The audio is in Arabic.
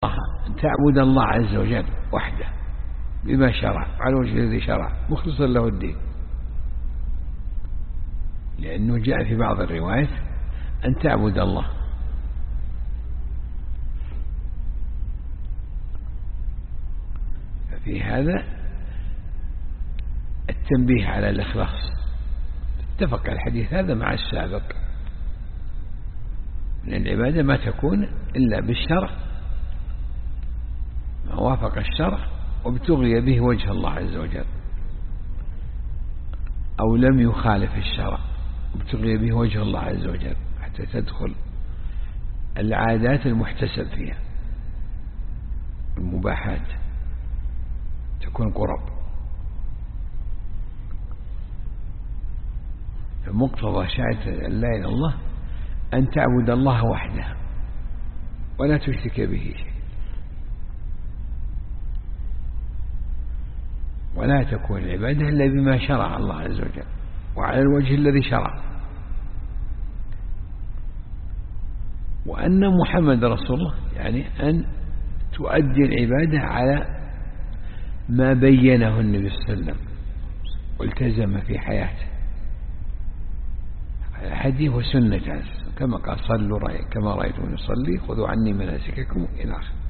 أن تعبد الله عز وجل وحده بما شرع على الوجه الذي شرع مخلصا له الدين، لأنه جاء في بعض الروايات أن تعبد الله. ففي هذا التنبيه على الإخلاص. اتفق الحديث هذا مع السابق من العبادة ما تكون إلا بالشرع، ما وافق الشرع وابتغي به وجه الله عز وجل، أو لم يخالف الشرع وابتغي به وجه الله عز وجل، حتى تدخل العادات المحتسب فيها المباحات تكون قرب. فمقتضى شهادة أن لا إله إلا الله أن تعبد الله وحده ولا تشرك به شيء، ولا تكون العبادة إلا بما شرع الله عز وجل وعلى الوجه الذي شرع، وأن محمد رسول الله يعني أن تؤدي العبادة على ما بينه النبي صلى الله عليه وسلم والتزم في حياته هديه وسنة كما قال صلوا كما رأيتم نصلي خذوا عني مناسككم إلى آخره.